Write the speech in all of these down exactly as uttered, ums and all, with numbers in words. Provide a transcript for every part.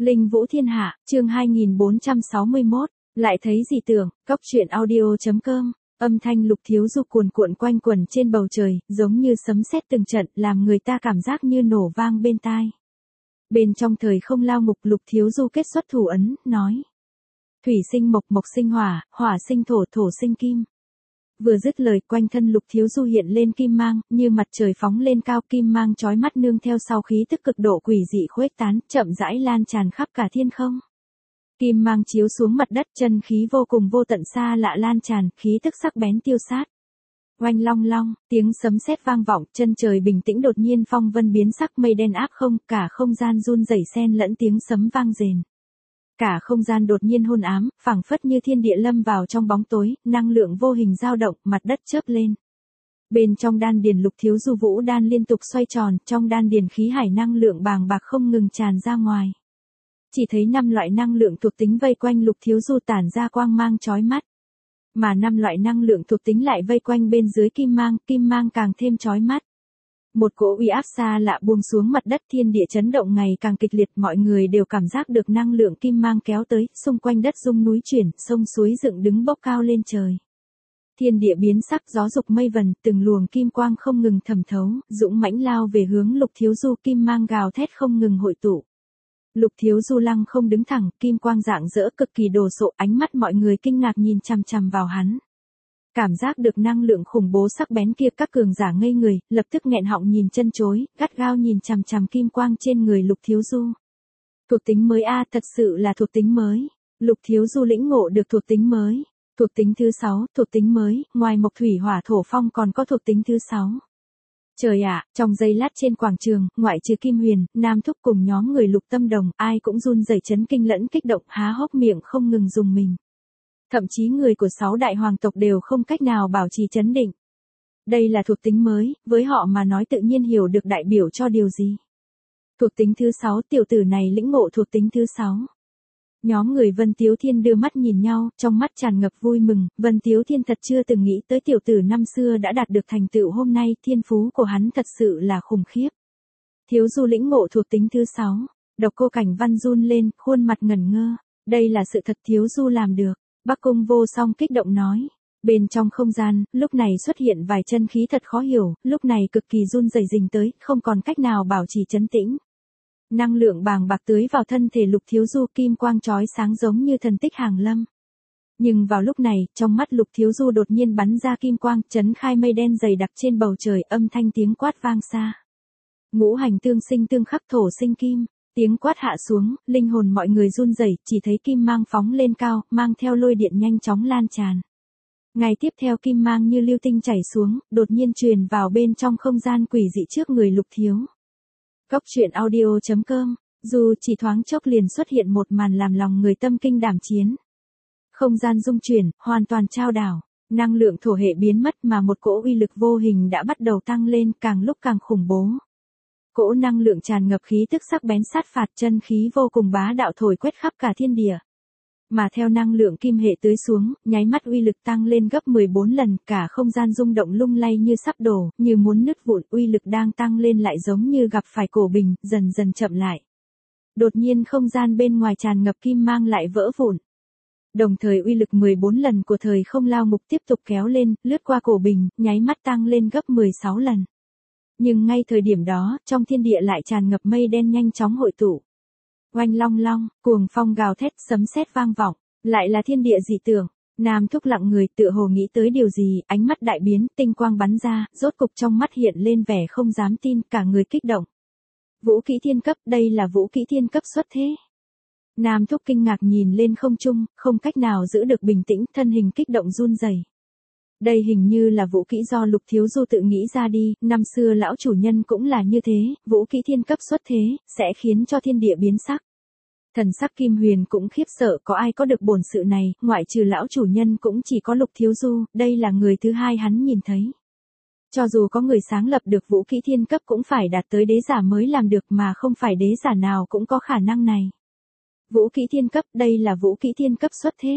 Linh Vũ Thiên Hạ, chương hai nghìn bốn trăm sáu mươi mốt, lại thấy gì tưởng, cóc truyện audio.com, âm thanh Lục Thiếu Du cuồn cuộn quanh quẩn trên bầu trời, giống như sấm sét từng trận, làm người ta cảm giác như nổ vang bên tai. Bên trong thời không lao ngục, Lục Thiếu Du kết xuất thủ ấn, nói. Thủy sinh mộc, mộc sinh hỏa, hỏa sinh thổ, thổ sinh kim. Vừa dứt lời, quanh thân Lục Thiếu Du hiện lên kim mang, như mặt trời phóng lên cao, kim mang chói mắt nương theo sau khí tức cực độ quỷ dị khuếch tán, chậm rãi lan tràn khắp cả thiên không. Kim mang chiếu xuống mặt đất, chân khí vô cùng vô tận xa lạ lan tràn, khí tức sắc bén tiêu sát. Oanh long long, tiếng sấm sét vang vọng, chân trời bình tĩnh đột nhiên phong vân biến sắc, mây đen áp không, cả không gian run rẩy xen lẫn tiếng sấm vang rền. Cả không gian đột nhiên hôn ám, phảng phất như thiên địa lâm vào trong bóng tối, năng lượng vô hình dao động, mặt đất chớp lên. Bên trong đan điền Lục Thiếu Du vũ đan liên tục xoay tròn, trong đan điền khí hải năng lượng bàng bạc không ngừng tràn ra ngoài. Chỉ thấy năm loại năng lượng thuộc tính vây quanh Lục Thiếu Du tản ra quang mang chói mắt. Mà năm loại năng lượng thuộc tính lại vây quanh bên dưới kim mang, kim mang càng thêm chói mắt. Một cỗ uy áp xa lạ buông xuống mặt đất, thiên địa chấn động ngày càng kịch liệt, mọi người đều cảm giác được năng lượng kim mang kéo tới, xung quanh đất rung núi chuyển, sông suối dựng đứng bốc cao lên trời. Thiên địa biến sắc, gió dục mây vần, từng luồng kim quang không ngừng thẩm thấu, dũng mãnh lao về hướng Lục Thiếu Du, kim mang gào thét không ngừng hội tụ. Lục Thiếu Du lăng không đứng thẳng, kim quang rạng rỡ cực kỳ đồ sộ, ánh mắt mọi người kinh ngạc nhìn chằm chằm vào hắn. Cảm giác được năng lượng khủng bố sắc bén kia, các cường giả ngây người, lập tức nghẹn họng nhìn chân chối, gắt gao nhìn chằm chằm kim quang trên người Lục Thiếu Du. Thuộc tính mới a, thật sự là thuộc tính mới. Lục Thiếu Du lĩnh ngộ được thuộc tính mới. Thuộc tính thứ sáu, thuộc tính mới, ngoài mộc thủy hỏa thổ phong còn có thuộc tính thứ sáu. Trời ạ, trong giây lát trên quảng trường, ngoại trừ Kim Huyền, Nam Thúc cùng nhóm người Lục Tâm Đồng, ai cũng run rẩy chấn kinh lẫn kích động, há hốc miệng không ngừng dùng mình. Thậm chí người của sáu đại hoàng tộc đều không cách nào bảo trì chấn định. Đây là thuộc tính mới, với họ mà nói tự nhiên hiểu được đại biểu cho điều gì. Thuộc tính thứ sáu, tiểu tử này lĩnh ngộ thuộc tính thứ sáu. Nhóm người Vân Tiếu Thiên đưa mắt nhìn nhau, trong mắt tràn ngập vui mừng, Vân Tiếu Thiên thật chưa từng nghĩ tới tiểu tử năm xưa đã đạt được thành tựu hôm nay, thiên phú của hắn thật sự là khủng khiếp. Thiếu Du lĩnh ngộ thuộc tính thứ sáu, Độc Cô Cảnh Văn run lên, khuôn mặt ngẩn ngơ, đây là sự thật Thiếu Du làm được. Bắc Cung Vô Song kích động nói. Bên trong không gian, lúc này xuất hiện vài chân khí thật khó hiểu, lúc này cực kỳ run rẩy rình tới, không còn cách nào bảo trì trấn tĩnh. Năng lượng bàng bạc tưới vào thân thể Lục Thiếu Du, kim quang chói sáng giống như thần tích hàng lâm. Nhưng vào lúc này, trong mắt Lục Thiếu Du đột nhiên bắn ra kim quang, chấn khai mây đen dày đặc trên bầu trời, âm thanh tiếng quát vang xa. Ngũ hành tương sinh tương khắc, thổ sinh kim. Tiếng quát hạ xuống, linh hồn mọi người run rẩy, chỉ thấy kim mang phóng lên cao, mang theo lôi điện nhanh chóng lan tràn. Ngay tiếp theo kim mang như lưu tinh chảy xuống, đột nhiên truyền vào bên trong không gian quỷ dị trước người Lục Thiếu. Cóc truyện audio.com, dù chỉ thoáng chốc liền xuất hiện một màn làm lòng người tâm kinh đảm chiến. Không gian rung chuyển, hoàn toàn trao đảo, năng lượng thổ hệ biến mất mà một cỗ uy lực vô hình đã bắt đầu tăng lên, càng lúc càng khủng bố. Cỗ năng lượng tràn ngập khí tức sắc bén sát phạt, chân khí vô cùng bá đạo thổi quét khắp cả thiên địa. Mà theo năng lượng kim hệ tưới xuống, nháy mắt uy lực tăng lên gấp mười bốn lần, cả không gian rung động lung lay như sắp đổ, như muốn nứt vụn, uy lực đang tăng lên lại giống như gặp phải cổ bình, dần dần chậm lại. Đột nhiên không gian bên ngoài tràn ngập kim mang lại vỡ vụn. Đồng thời uy lực mười bốn lần của thời không lao ngục tiếp tục kéo lên, lướt qua cổ bình, nháy mắt tăng lên gấp mười sáu lần. Nhưng ngay thời điểm đó, trong thiên địa lại tràn ngập mây đen nhanh chóng hội tụ. Oanh long long, cuồng phong gào thét, sấm sét vang vọng, lại là thiên địa dị tượng. Nam Thúc lặng người, tựa hồ nghĩ tới điều gì, ánh mắt đại biến, tinh quang bắn ra, rốt cục trong mắt hiện lên vẻ không dám tin, cả người kích động. Vũ kỹ thiên cấp, đây là vũ kỹ thiên cấp xuất thế. Nam Thúc kinh ngạc nhìn lên không trung, không cách nào giữ được bình tĩnh, thân hình kích động run rẩy. Đây hình như là vũ kỹ do Lục Thiếu Du tự nghĩ ra đi, năm xưa lão chủ nhân cũng là như thế, vũ kỹ thiên cấp xuất thế, sẽ khiến cho thiên địa biến sắc. Thần sắc Kim Huyền cũng khiếp sợ, có ai có được bổn sự này, ngoại trừ lão chủ nhân cũng chỉ có Lục Thiếu Du, đây là người thứ hai hắn nhìn thấy. Cho dù có người sáng lập được vũ kỹ thiên cấp cũng phải đạt tới đế giả mới làm được, mà không phải đế giả nào cũng có khả năng này. Vũ kỹ thiên cấp, đây là vũ kỹ thiên cấp xuất thế.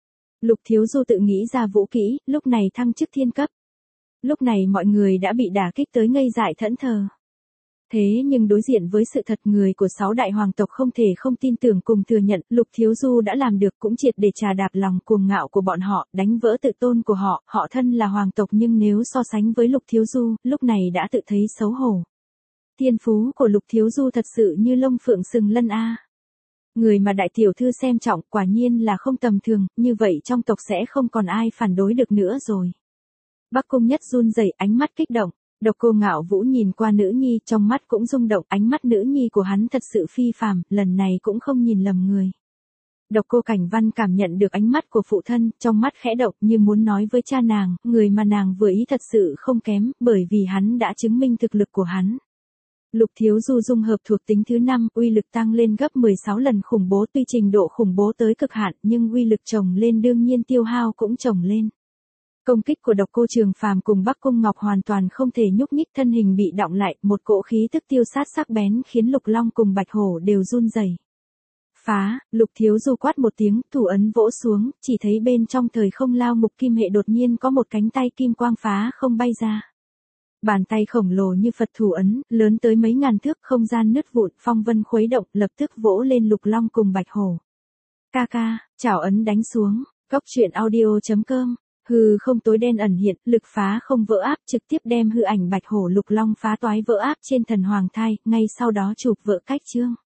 Lục Thiếu Du tự nghĩ ra vũ kỹ, lúc này thăng chức thiên cấp. Lúc này mọi người đã bị đả kích tới ngây dại thẫn thờ. Thế nhưng đối diện với sự thật người của sáu đại hoàng tộc không thể không tin tưởng cùng thừa nhận Lục Thiếu Du đã làm được cũng triệt để trà đạp lòng cuồng ngạo của bọn họ, đánh vỡ tự tôn của họ, họ thân là hoàng tộc nhưng nếu so sánh với Lục Thiếu Du, lúc này đã tự thấy xấu hổ. Thiên phú của Lục Thiếu Du thật sự như lông phượng sừng lân a. Người mà đại tiểu thư xem trọng quả nhiên là không tầm thường, như vậy trong tộc sẽ không còn ai phản đối được nữa rồi. Bắc Cung Nhất run rẩy, ánh mắt kích động. Độc Cô Ngạo Vũ nhìn qua nữ nhi, trong mắt cũng rung động, ánh mắt nữ nhi của hắn thật sự phi phàm, lần này cũng không nhìn lầm người. Độc Cô Cảnh Văn cảm nhận được ánh mắt của phụ thân, trong mắt khẽ động như muốn nói với cha nàng, người mà nàng vừa ý thật sự không kém, bởi vì hắn đã chứng minh thực lực của hắn. Lục Thiếu Du dung hợp thuộc tính thứ năm, uy lực tăng lên gấp mười sáu lần khủng bố, tuy trình độ khủng bố tới cực hạn, nhưng uy lực chồng lên đương nhiên tiêu hao cũng chồng lên. Công kích của Độc Cô Trường Phàm cùng Bắc Cung Ngọc hoàn toàn không thể nhúc nhích, thân hình bị đọng lại, một cỗ khí tức tiêu sát sắc bén khiến Lục Long cùng Bạch Hổ đều run rẩy. Phá, Lục Thiếu Du quát một tiếng, thủ ấn vỗ xuống, chỉ thấy bên trong thời không lao mục kim hệ đột nhiên có một cánh tay kim quang phá không bay ra. Bàn tay khổng lồ như Phật thủ ấn, lớn tới mấy ngàn thước, không gian nứt vụn, phong vân khuấy động, lập tức vỗ lên Lục Long cùng Bạch Hổ. Ca ca, chảo ấn đánh xuống, Cốc Truyện Audio chấm com. Hư không tối đen ẩn hiện, lực phá không vỡ áp, trực tiếp đem hư ảnh Bạch Hổ Lục Long phá toái vỡ áp trên thần hoàng thai, ngay sau đó chụp vỡ cách chương.